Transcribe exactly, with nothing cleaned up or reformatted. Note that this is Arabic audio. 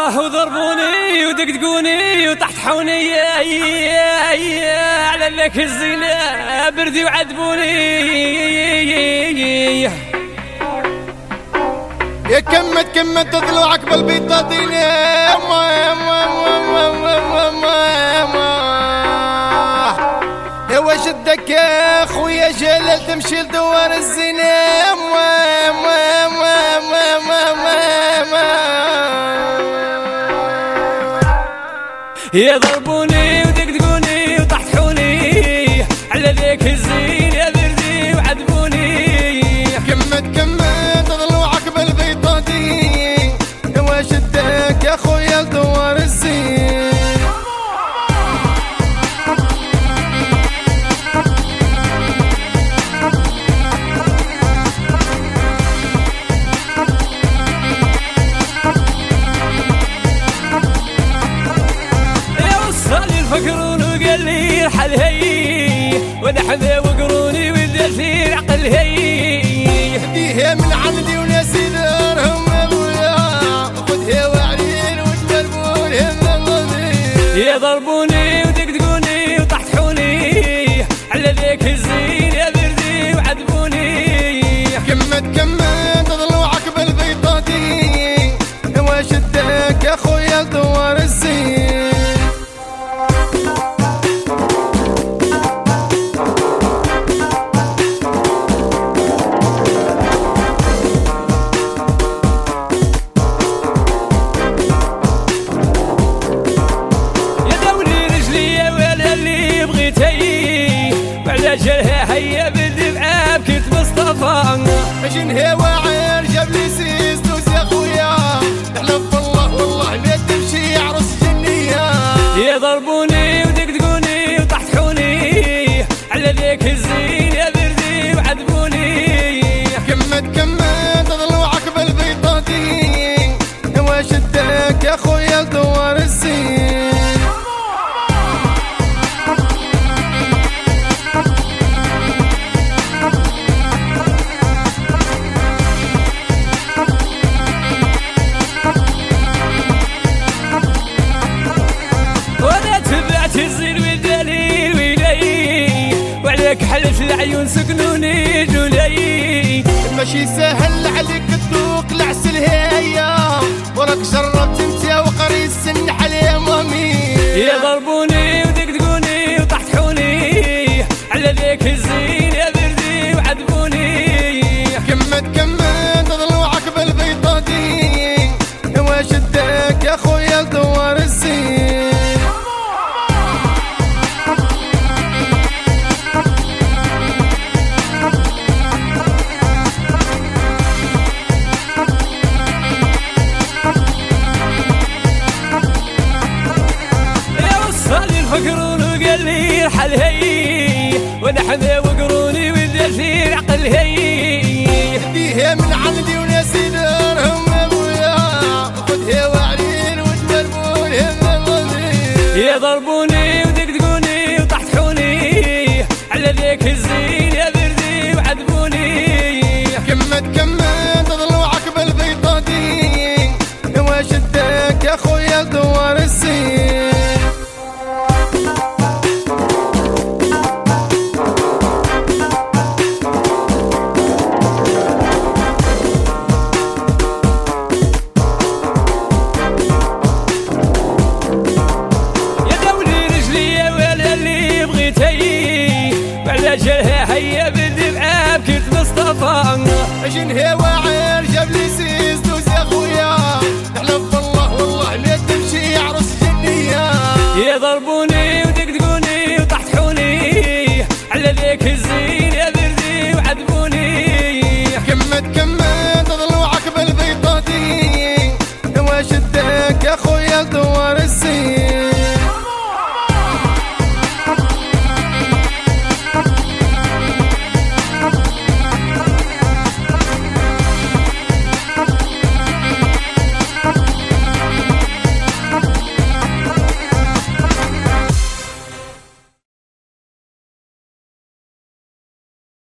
وضربوني ودقدقوني وطحطحوني على ذاك الزنا بردي وعذبوني. يا كمت كمت ضلوعك بالبيضاتين يا ما يا ما ما ما ما ما ما يا وشدك يا خويا جلال تمشي لدوار الزنا ما ما ما ما ما ما ما يا ضربوني ودقدقوني وطحطحوني على ذاك الزين يا بردي وعذبوني. كمت كمت ضلوعك بالبيضاتين يا وشدك يا خويا لدوار الزين. فكرون وقال لي الحل هي وانا حذا وقروني ودرتي العقل هي. هديها من عندي وناسي دارهم ابويا خذها وعلين وتمربونها من ضمي. يا ضربوني ودقدقوني وطحطحوني على ذاك الزين يا بردي وعذبوني. كمت كمت ضلوعك بالبيضاتين يا وشدك يا خويا لدوار الزين. جلها هيا بالدمعة بكت مصطفى عشنها واعر جاب لي سيس دوس يا خويا نحلف بالله والله ما تمشي عروس جنية. يا ضربوني ودقدقوني وطحطحوني على ذاك الزين يا بردي وعذبوني. كمت كمت ضلوعك بالبيضاتين يا وشدك يا خويا لدوار الزين. وعليك حلف العيون سكنوني جولي. ماشي سهل عليك تذوق العسل هيا وراك جربت انت وقريس النحل يا مامي. يا ضربوني ودقدقوني وطحطحوني على ذاك الزين يا بردي وعذبوني. كمت كمت ضلوعك بالبيضاتين يا وشدك يا خويا لدوار الزين. فكرون وقال لي الحل هي وانا حذا وقروني ودرتي العقل هي. هديها من عندي وناسي دارهم ابويا خذها وعلين وتمربونها من ضمي. يا ضربوني ودقدقوني وطحطحوني على ذاك الزين يا بردي وعذبوني. كمت كمت